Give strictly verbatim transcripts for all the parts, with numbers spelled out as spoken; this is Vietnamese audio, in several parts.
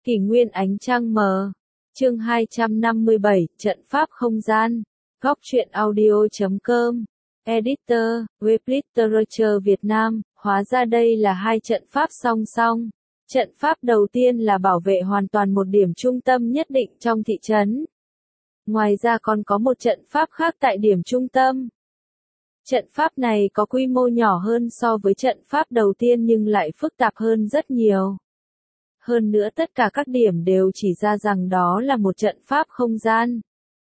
Kỷ nguyên ánh trăng mờ. Chương hai trăm năm mươi bảy, trận pháp không gian. Góc truyện audio chấm com. Editor, web literature Việt Nam. Hóa ra đây là hai trận pháp song song. Trận pháp đầu tiên là bảo vệ hoàn toàn một điểm trung tâm nhất định trong thị trấn. Ngoài ra còn có một trận pháp khác tại điểm trung tâm. Trận pháp này có quy mô nhỏ hơn so với trận pháp đầu tiên nhưng lại phức tạp hơn rất nhiều. Hơn nữa tất cả các điểm đều chỉ ra rằng đó là một trận pháp không gian.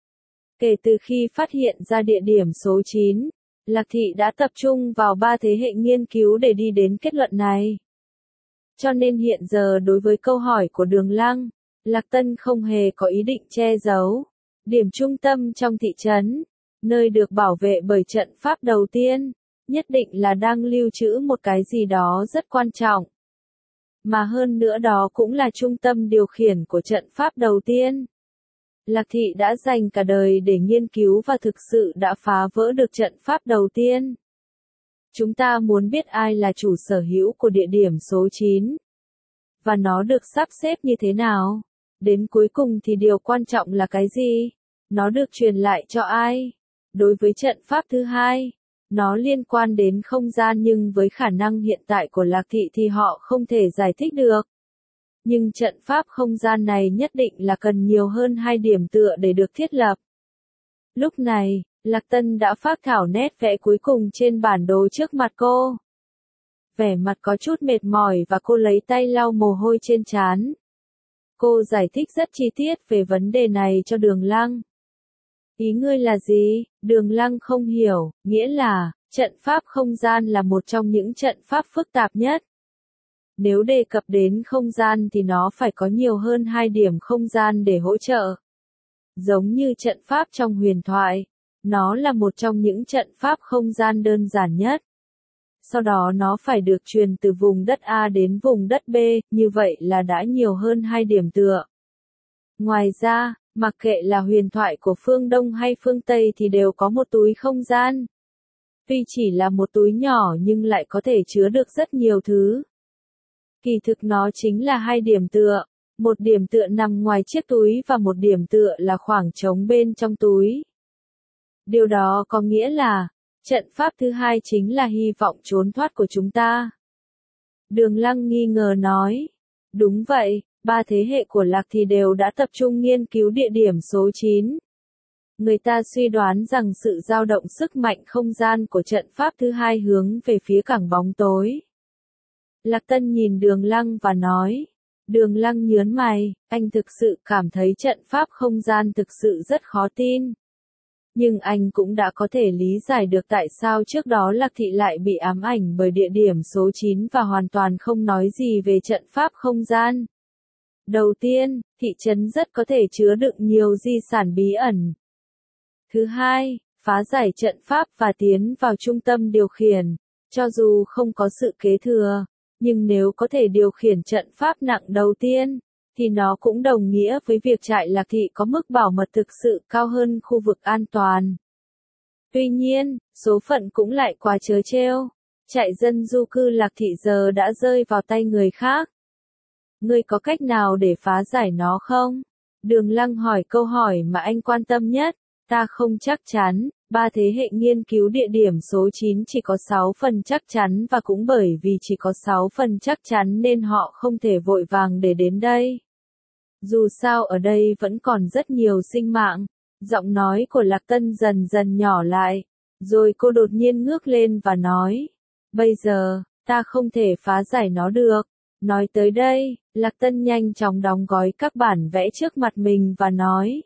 Kể từ khi phát hiện ra địa điểm số chín, Lạc Thị đã tập trung vào ba thế hệ nghiên cứu để đi đến kết luận này. Cho nên hiện giờ đối với câu hỏi của Đường Lăng, Lạc Tân không hề có ý định che giấu. Điểm trung tâm trong thị trấn, nơi được bảo vệ bởi trận pháp đầu tiên, nhất định là đang lưu trữ một cái gì đó rất quan trọng. Mà hơn nữa đó cũng là trung tâm điều khiển của trận pháp đầu tiên. Lạc Thị đã dành cả đời để nghiên cứu và thực sự đã phá vỡ được trận pháp đầu tiên. Chúng ta muốn biết ai là chủ sở hữu của địa điểm số chín. Và nó được sắp xếp như thế nào. Đến cuối cùng thì điều quan trọng là cái gì? Nó được truyền lại cho ai? Đối với trận pháp thứ hai, nó liên quan đến không gian nhưng với khả năng hiện tại của Lạc Thị thì họ không thể giải thích được. Nhưng trận pháp không gian này nhất định là cần nhiều hơn hai điểm tựa để được thiết lập. Lúc này, Lạc Tân đã phác thảo nét vẽ cuối cùng trên bản đồ trước mặt cô. Vẻ mặt có chút mệt mỏi và cô lấy tay lau mồ hôi trên trán. Cô giải thích rất chi tiết về vấn đề này cho Đường Lăng. Ý ngươi là gì? Đường Lăng không hiểu, nghĩa là, trận pháp không gian là một trong những trận pháp phức tạp nhất. Nếu đề cập đến không gian thì nó phải có nhiều hơn hai điểm không gian để hỗ trợ. Giống như trận pháp trong huyền thoại, nó là một trong những trận pháp không gian đơn giản nhất. Sau đó nó phải được truyền từ vùng đất A đến vùng đất B, như vậy là đã nhiều hơn hai điểm tựa. Ngoài ra, mặc kệ là huyền thoại của phương Đông hay phương Tây thì đều có một túi không gian. Tuy chỉ là một túi nhỏ nhưng lại có thể chứa được rất nhiều thứ. Kỳ thực nó chính là hai điểm tựa, một điểm tựa nằm ngoài chiếc túi và một điểm tựa là khoảng trống bên trong túi. Điều đó có nghĩa là, trận pháp thứ hai chính là hy vọng trốn thoát của chúng ta. Đường Lăng nghi ngờ nói, đúng vậy. Ba thế hệ của Lạc thì đều đã tập trung nghiên cứu địa điểm số chín. Người ta suy đoán rằng sự dao động sức mạnh không gian của trận pháp thứ hai hướng về phía cảng bóng tối. Lạc Tân nhìn Đường Lăng và nói. Đường Lăng nhớn mày, anh thực sự cảm thấy trận pháp không gian thực sự rất khó tin. Nhưng anh cũng đã có thể lý giải được tại sao trước đó Lạc Thị lại bị ám ảnh bởi địa điểm số chín và hoàn toàn không nói gì về trận pháp không gian. Đầu tiên, thị trấn rất có thể chứa đựng nhiều di sản bí ẩn. Thứ hai, phá giải trận pháp và tiến vào trung tâm điều khiển, cho dù không có sự kế thừa, nhưng nếu có thể điều khiển trận pháp nặng đầu tiên, thì nó cũng đồng nghĩa với việc trại Lạc Thị có mức bảo mật thực sự cao hơn khu vực an toàn. Tuy nhiên, số phận cũng lại quá trớ trêu. Trại dân du cư Lạc Thị giờ đã rơi vào tay người khác. Ngươi có cách nào để phá giải nó không? Đường Lăng hỏi câu hỏi mà anh quan tâm nhất. Ta không chắc chắn, ba thế hệ nghiên cứu địa điểm số chín chỉ có sáu phần chắc chắn và cũng bởi vì chỉ có sáu phần chắc chắn nên họ không thể vội vàng để đến đây. Dù sao ở đây vẫn còn rất nhiều sinh mạng. Giọng nói của Lạc Tân dần dần nhỏ lại. Rồi cô đột nhiên ngước lên và nói. Bây giờ, ta không thể phá giải nó được. Nói tới đây, Lạc Tân nhanh chóng đóng gói các bản vẽ trước mặt mình và nói.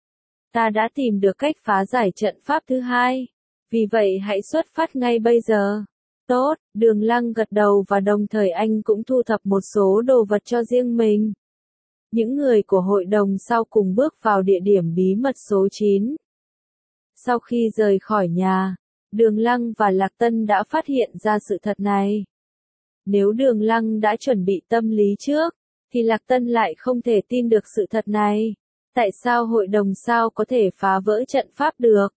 Ta đã tìm được cách phá giải trận pháp thứ hai. Vì vậy hãy xuất phát ngay bây giờ. Tốt, Đường Lăng gật đầu và đồng thời anh cũng thu thập một số đồ vật cho riêng mình. Những người của hội đồng sau cùng bước vào địa điểm bí mật số chín. Sau khi rời khỏi nhà, Đường Lăng và Lạc Tân đã phát hiện ra sự thật này. Nếu Đường Lăng đã chuẩn bị tâm lý trước, thì Lạc Tân lại không thể tin được sự thật này. Tại sao hội đồng sao có thể phá vỡ trận pháp được?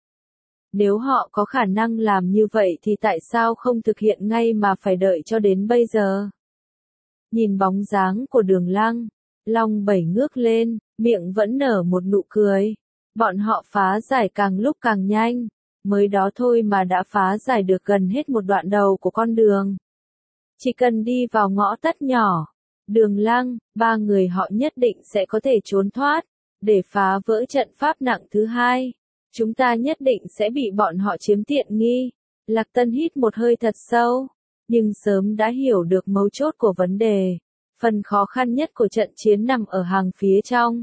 Nếu họ có khả năng làm như vậy thì tại sao không thực hiện ngay mà phải đợi cho đến bây giờ? Nhìn bóng dáng của Đường Lăng, Long Bảy ngước lên, miệng vẫn nở một nụ cười. Bọn họ phá giải càng lúc càng nhanh, mới đó thôi mà đã phá giải được gần hết một đoạn đầu của con đường. Chỉ cần đi vào ngõ tắt nhỏ, Đường Lăng, ba người họ nhất định sẽ có thể trốn thoát. Để phá vỡ trận pháp nặng thứ hai, chúng ta nhất định sẽ bị bọn họ chiếm tiện nghi. Lạc Tân hít một hơi thật sâu, nhưng sớm đã hiểu được mấu chốt của vấn đề. Phần khó khăn nhất của trận chiến nằm ở hàng phía trong.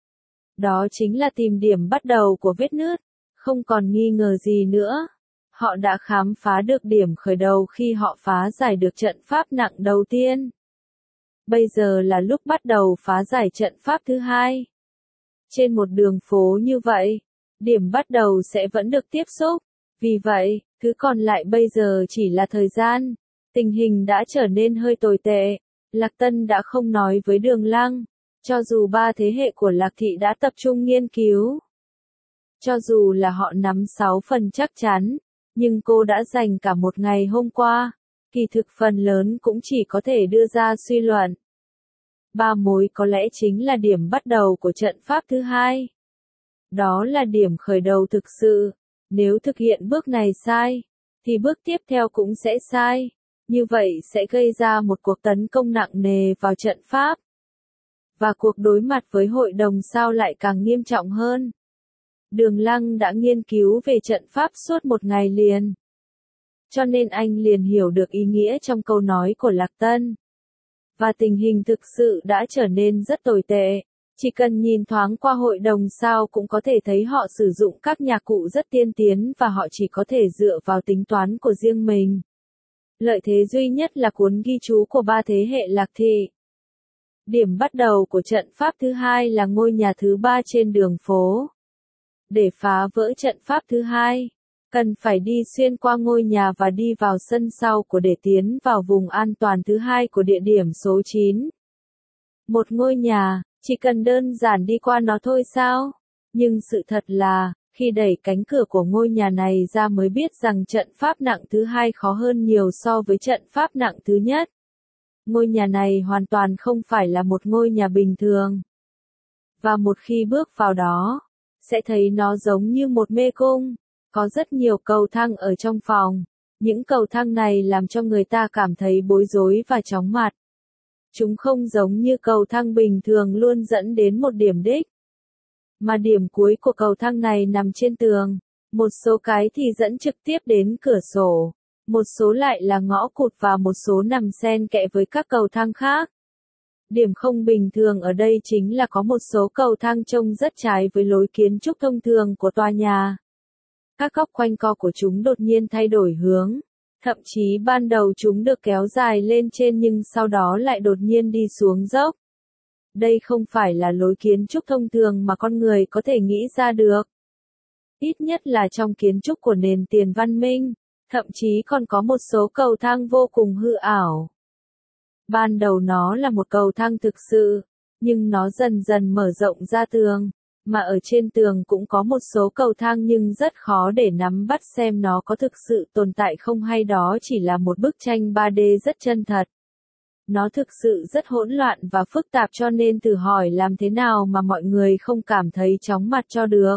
Đó chính là tìm điểm bắt đầu của vết nứt. Không còn nghi ngờ gì nữa. Họ đã khám phá được điểm khởi đầu khi họ phá giải được trận pháp nặng đầu tiên. Bây giờ là lúc bắt đầu phá giải trận pháp thứ hai. Trên một đường phố như vậy, điểm bắt đầu sẽ vẫn được tiếp xúc. Vì vậy, thứ còn lại bây giờ chỉ là thời gian. Tình hình đã trở nên hơi tồi tệ. Lạc Tân đã không nói với Đường Lăng. Cho dù ba thế hệ của Lạc Thị đã tập trung nghiên cứu. Cho dù là họ nắm sáu phần chắc chắn. Nhưng cô đã dành cả một ngày hôm qua. Kỳ thực phần lớn cũng chỉ có thể đưa ra suy luận. Ba mối có lẽ chính là điểm bắt đầu của trận pháp thứ hai. Đó là điểm khởi đầu thực sự. Nếu thực hiện bước này sai, thì bước tiếp theo cũng sẽ sai. Như vậy sẽ gây ra một cuộc tấn công nặng nề vào trận pháp. Và cuộc đối mặt với hội đồng sao lại càng nghiêm trọng hơn. Đường Lăng đã nghiên cứu về trận pháp suốt một ngày liền. Cho nên anh liền hiểu được ý nghĩa trong câu nói của Lạc Tân. Và tình hình thực sự đã trở nên rất tồi tệ. Chỉ cần nhìn thoáng qua hội đồng sao cũng có thể thấy họ sử dụng các nhạc cụ rất tiên tiến và họ chỉ có thể dựa vào tính toán của riêng mình. Lợi thế duy nhất là cuốn ghi chú của ba thế hệ Lạc Thị. Điểm bắt đầu của trận pháp thứ hai là ngôi nhà thứ ba trên đường phố. Để phá vỡ trận pháp thứ hai, cần phải đi xuyên qua ngôi nhà và đi vào sân sau của để tiến vào vùng an toàn thứ hai của địa điểm số chín. Một ngôi nhà, chỉ cần đơn giản đi qua nó thôi sao? Nhưng sự thật là, khi đẩy cánh cửa của ngôi nhà này ra mới biết rằng trận pháp nặng thứ hai khó hơn nhiều so với trận pháp nặng thứ nhất. Ngôi nhà này hoàn toàn không phải là một ngôi nhà bình thường. Và một khi bước vào đó, sẽ thấy nó giống như một mê cung. Có rất nhiều cầu thang ở trong phòng. Những cầu thang này làm cho người ta cảm thấy bối rối và chóng mặt. Chúng không giống như cầu thang bình thường luôn dẫn đến một điểm đích. Mà điểm cuối của cầu thang này nằm trên tường. Một số cái thì dẫn trực tiếp đến cửa sổ. Một số lại là ngõ cụt và một số nằm xen kẽ với các cầu thang khác. Điểm không bình thường ở đây chính là có một số cầu thang trông rất trái với lối kiến trúc thông thường của tòa nhà. Các góc quanh co của chúng đột nhiên thay đổi hướng. Thậm chí ban đầu chúng được kéo dài lên trên nhưng sau đó lại đột nhiên đi xuống dốc. Đây không phải là lối kiến trúc thông thường mà con người có thể nghĩ ra được. Ít nhất là trong kiến trúc của nền tiền văn minh, thậm chí còn có một số cầu thang vô cùng hư ảo. Ban đầu nó là một cầu thang thực sự, nhưng nó dần dần mở rộng ra tường, mà ở trên tường cũng có một số cầu thang nhưng rất khó để nắm bắt xem nó có thực sự tồn tại không hay đó chỉ là một bức tranh ba D rất chân thật. Nó thực sự rất hỗn loạn và phức tạp cho nên thử hỏi làm thế nào mà mọi người không cảm thấy chóng mặt cho được.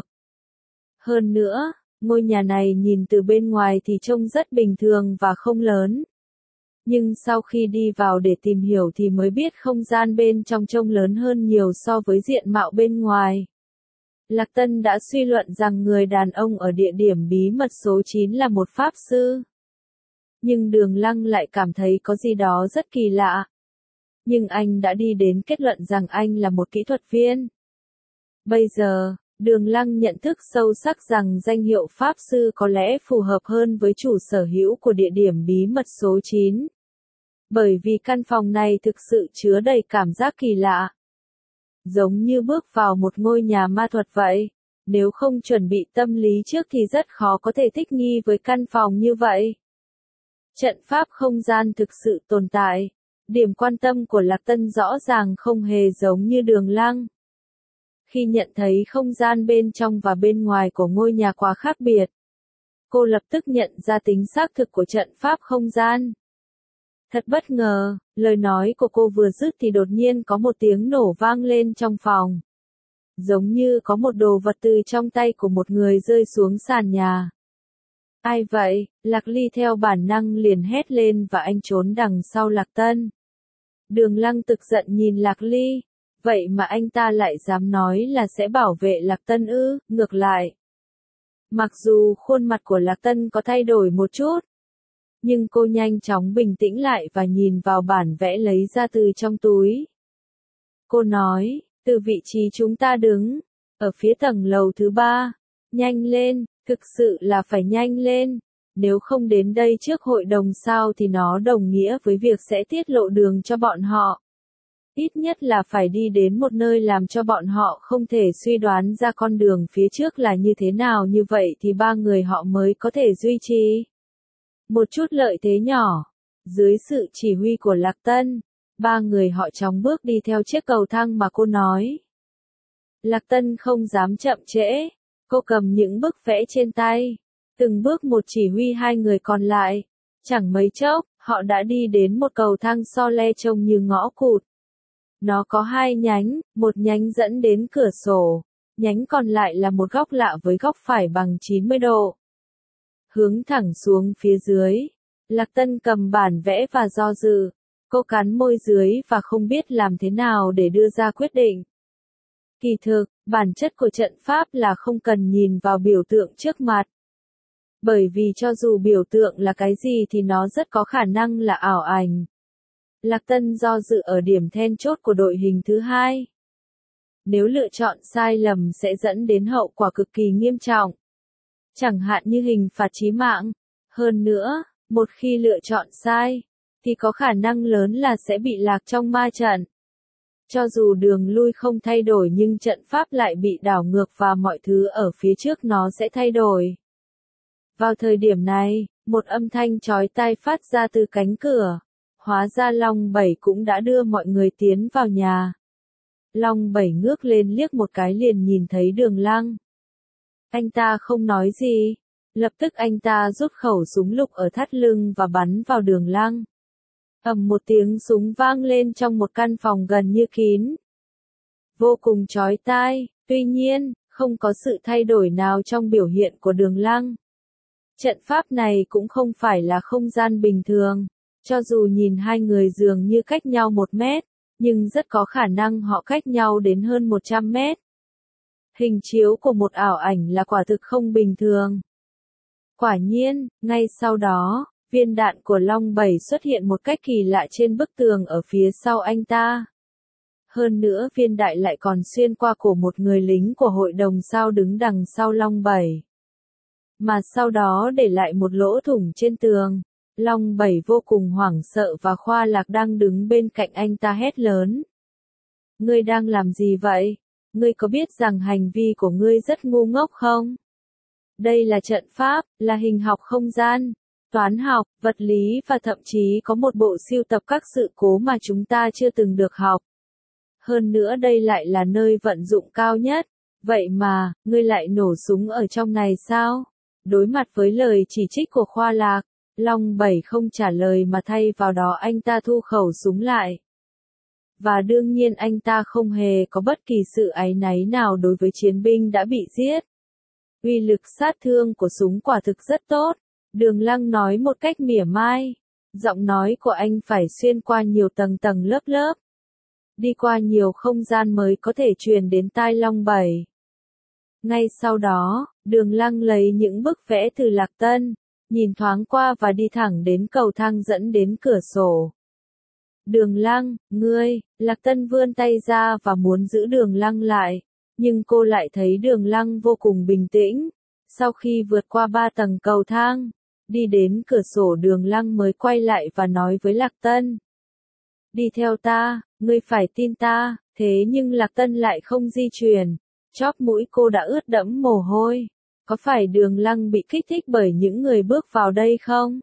Hơn nữa, ngôi nhà này nhìn từ bên ngoài thì trông rất bình thường và không lớn. Nhưng sau khi đi vào để tìm hiểu thì mới biết không gian bên trong trông lớn hơn nhiều so với diện mạo bên ngoài. Lạc Tân đã suy luận rằng người đàn ông ở địa điểm bí mật số chín là một pháp sư. Nhưng Đường Lăng lại cảm thấy có gì đó rất kỳ lạ. Nhưng anh đã đi đến kết luận rằng anh là một kỹ thuật viên. Bây giờ, Đường Lăng nhận thức sâu sắc rằng danh hiệu pháp sư có lẽ phù hợp hơn với chủ sở hữu của địa điểm bí mật số chín. Bởi vì căn phòng này thực sự chứa đầy cảm giác kỳ lạ. Giống như bước vào một ngôi nhà ma thuật vậy. Nếu không chuẩn bị tâm lý trước thì rất khó có thể thích nghi với căn phòng như vậy. Trận pháp không gian thực sự tồn tại. Điểm quan tâm của Lạc Tân rõ ràng không hề giống như Đường Lăng. Khi nhận thấy không gian bên trong và bên ngoài của ngôi nhà quá khác biệt, cô lập tức nhận ra tính xác thực của trận pháp không gian. Thật bất ngờ, lời nói của cô vừa dứt thì đột nhiên có một tiếng nổ vang lên trong phòng. Giống như có một đồ vật từ trong tay của một người rơi xuống sàn nhà. Ai vậy? Lạc Ly theo bản năng liền hét lên và anh trốn đằng sau Lạc Tân. Đường Lăng tức giận nhìn Lạc Ly. Vậy mà anh ta lại dám nói là sẽ bảo vệ Lạc Tân ư? Ngược lại. Mặc dù khuôn mặt của Lạc Tân có thay đổi một chút, nhưng cô nhanh chóng bình tĩnh lại và nhìn vào bản vẽ lấy ra từ trong túi. Cô nói, từ vị trí chúng ta đứng, ở phía tầng lầu thứ ba, nhanh lên, thực sự là phải nhanh lên, nếu không đến đây trước hội đồng sao thì nó đồng nghĩa với việc sẽ tiết lộ đường cho bọn họ. Ít nhất là phải đi đến một nơi làm cho bọn họ không thể suy đoán ra con đường phía trước là như thế nào, như vậy thì ba người họ mới có thể duy trì một chút lợi thế nhỏ. Dưới sự chỉ huy của Lạc Tân, ba người họ chóng bước đi theo chiếc cầu thang mà cô nói. Lạc Tân không dám chậm trễ, cô cầm những bức vẽ trên tay, từng bước một chỉ huy hai người còn lại. Chẳng mấy chốc, họ đã đi đến một cầu thang so le trông như ngõ cụt. Nó có hai nhánh, một nhánh dẫn đến cửa sổ, nhánh còn lại là một góc lạ với góc phải bằng chín mươi độ. Hướng thẳng xuống phía dưới, Lạc Tân cầm bản vẽ và do dự, cô cắn môi dưới và không biết làm thế nào để đưa ra quyết định. Kỳ thực, bản chất của trận pháp là không cần nhìn vào biểu tượng trước mặt. Bởi vì cho dù biểu tượng là cái gì thì nó rất có khả năng là ảo ảnh. Lạc Tân do dự ở điểm then chốt của đội hình thứ hai. Nếu lựa chọn sai lầm sẽ dẫn đến hậu quả cực kỳ nghiêm trọng. Chẳng hạn như hình phạt chí mạng. Hơn nữa, một khi lựa chọn sai, thì có khả năng lớn là sẽ bị lạc trong ma trận. Cho dù đường lui không thay đổi nhưng trận pháp lại bị đảo ngược và mọi thứ ở phía trước nó sẽ thay đổi. Vào thời điểm này, một âm thanh chói tai phát ra từ cánh cửa. Hóa ra Long Bảy cũng đã đưa mọi người tiến vào nhà. Long Bảy ngước lên liếc một cái liền nhìn thấy Đường Lăng. Anh ta không nói gì. Lập tức anh ta rút khẩu súng lục ở thắt lưng và bắn vào Đường Lăng. Ầm một tiếng súng vang lên trong một căn phòng gần như kín. Vô cùng chói tai, tuy nhiên, không có sự thay đổi nào trong biểu hiện của Đường Lăng. Trận pháp này cũng không phải là không gian bình thường. Cho dù nhìn hai người dường như cách nhau một mét, nhưng rất có khả năng họ cách nhau đến hơn một trăm mét. Hình chiếu của một ảo ảnh là quả thực không bình thường. Quả nhiên, ngay sau đó, viên đạn của Long Bảy xuất hiện một cách kỳ lạ trên bức tường ở phía sau anh ta. Hơn nữa viên đạn lại còn xuyên qua cổ một người lính của hội đồng sao đứng đằng sau Long Bảy. Mà sau đó để lại một lỗ thủng trên tường. Long Bảy vô cùng hoảng sợ và Khoa Lạc đang đứng bên cạnh anh ta hét lớn. Ngươi đang làm gì vậy? Ngươi có biết rằng hành vi của ngươi rất ngu ngốc không? Đây là trận pháp, là hình học không gian, toán học, vật lý và thậm chí có một bộ sưu tập các sự cố mà chúng ta chưa từng được học. Hơn nữa đây lại là nơi vận dụng cao nhất. Vậy mà, ngươi lại nổ súng ở trong này sao? Đối mặt với lời chỉ trích của Khoa Lạc, Long Bảy không trả lời mà thay vào đó anh ta thu khẩu súng lại. Và đương nhiên anh ta không hề có bất kỳ sự áy náy nào đối với chiến binh đã bị giết. Uy lực sát thương của súng quả thực rất tốt, Đường Lăng nói một cách mỉa mai. Giọng nói của anh phải xuyên qua nhiều tầng tầng lớp lớp. Đi qua nhiều không gian mới có thể truyền đến tai Long Bảy. Ngay sau đó, Đường Lăng lấy những bức vẽ từ Lạc Tân, nhìn thoáng qua và đi thẳng đến cầu thang dẫn đến cửa sổ. Đường Lăng, ngươi, Lạc Tân vươn tay ra và muốn giữ Đường Lăng lại, nhưng cô lại thấy Đường Lăng vô cùng bình tĩnh. Sau khi vượt qua ba tầng cầu thang, đi đến cửa sổ Đường Lăng mới quay lại và nói với Lạc Tân. Đi theo ta, ngươi phải tin ta, thế nhưng Lạc Tân lại không di chuyển, chóp mũi cô đã ướt đẫm mồ hôi. Có phải Đường Lăng bị kích thích bởi những người bước vào đây không?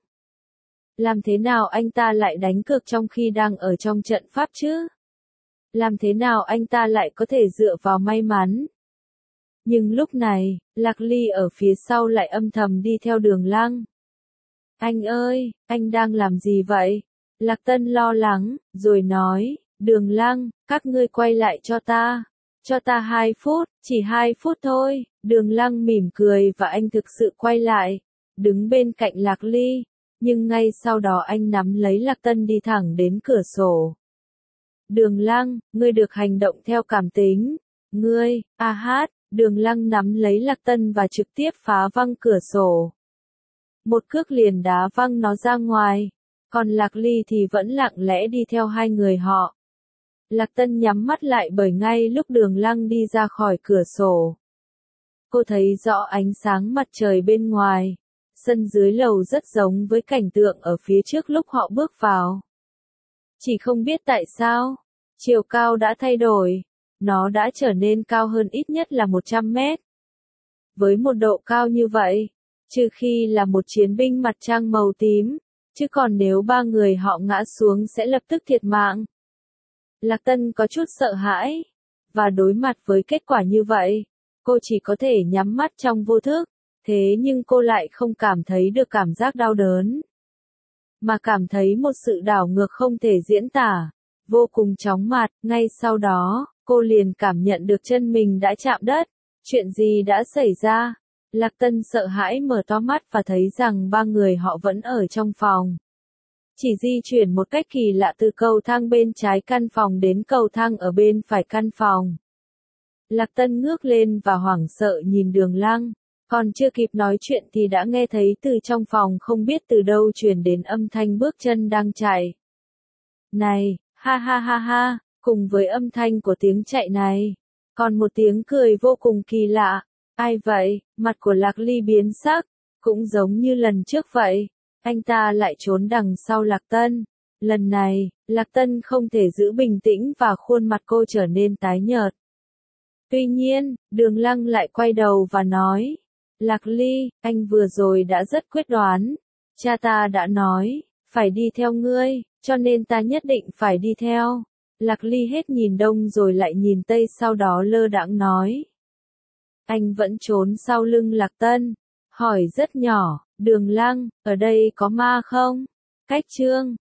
Làm thế nào anh ta lại đánh cược trong khi đang ở trong trận pháp chứ? Làm thế nào anh ta lại có thể dựa vào may mắn? Nhưng lúc này, Lạc Ly ở phía sau lại âm thầm đi theo Đường Lăng. Anh ơi, anh đang làm gì vậy? Lạc Tân lo lắng, rồi nói, Đường Lăng, các ngươi quay lại cho ta. Cho ta hai phút, chỉ hai phút thôi. Đường Lăng mỉm cười và anh thực sự quay lại, đứng bên cạnh Lạc Ly. Nhưng ngay sau đó anh nắm lấy Lạc Tân đi thẳng đến cửa sổ. Đường Lăng, ngươi được hành động theo cảm tính. Ngươi, a hát, Đường Lăng nắm lấy Lạc Tân và trực tiếp phá văng cửa sổ. Một cước liền đá văng nó ra ngoài. Còn Lạc Ly thì vẫn lặng lẽ đi theo hai người họ. Lạc Tân nhắm mắt lại bởi ngay lúc Đường Lăng đi ra khỏi cửa sổ, cô thấy rõ ánh sáng mặt trời bên ngoài. Sân dưới lầu rất giống với cảnh tượng ở phía trước lúc họ bước vào. Chỉ không biết tại sao, chiều cao đã thay đổi. Nó đã trở nên cao hơn ít nhất là một trăm mét. Với một độ cao như vậy, trừ khi là một chiến binh mặt trăng màu tím, chứ còn nếu ba người họ ngã xuống sẽ lập tức thiệt mạng. Lạc Tân có chút sợ hãi, và đối mặt với kết quả như vậy, cô chỉ có thể nhắm mắt trong vô thức, thế nhưng cô lại không cảm thấy được cảm giác đau đớn, mà cảm thấy một sự đảo ngược không thể diễn tả, vô cùng chóng mặt. Ngay sau đó, cô liền cảm nhận được chân mình đã chạm đất. Chuyện gì đã xảy ra? Lạc Tân sợ hãi mở to mắt và thấy rằng ba người họ vẫn ở trong phòng. Chỉ di chuyển một cách kỳ lạ từ cầu thang bên trái căn phòng đến cầu thang ở bên phải căn phòng. Lạc Tân ngước lên và hoảng sợ nhìn Đường Lăng, còn chưa kịp nói chuyện thì đã nghe thấy từ trong phòng không biết từ đâu truyền đến âm thanh bước chân đang chạy. Này, ha ha ha ha, cùng với âm thanh của tiếng chạy này, còn một tiếng cười vô cùng kỳ lạ. Ai vậy? Mặt của Lạc Ly biến sắc, cũng giống như lần trước vậy. Anh ta lại trốn đằng sau Lạc Tân. Lần này, Lạc Tân không thể giữ bình tĩnh và khuôn mặt cô trở nên tái nhợt. Tuy nhiên, Đường Lăng lại quay đầu và nói, Lạc Ly, anh vừa rồi đã rất quyết đoán. Cha ta đã nói, phải đi theo ngươi, cho nên ta nhất định phải đi theo. Lạc Ly hết nhìn đông rồi lại nhìn tây, sau đó lơ đãng nói. Anh vẫn trốn sau lưng Lạc Tân. Hỏi rất nhỏ, Đường Lăng, ở đây có ma không? Cách chương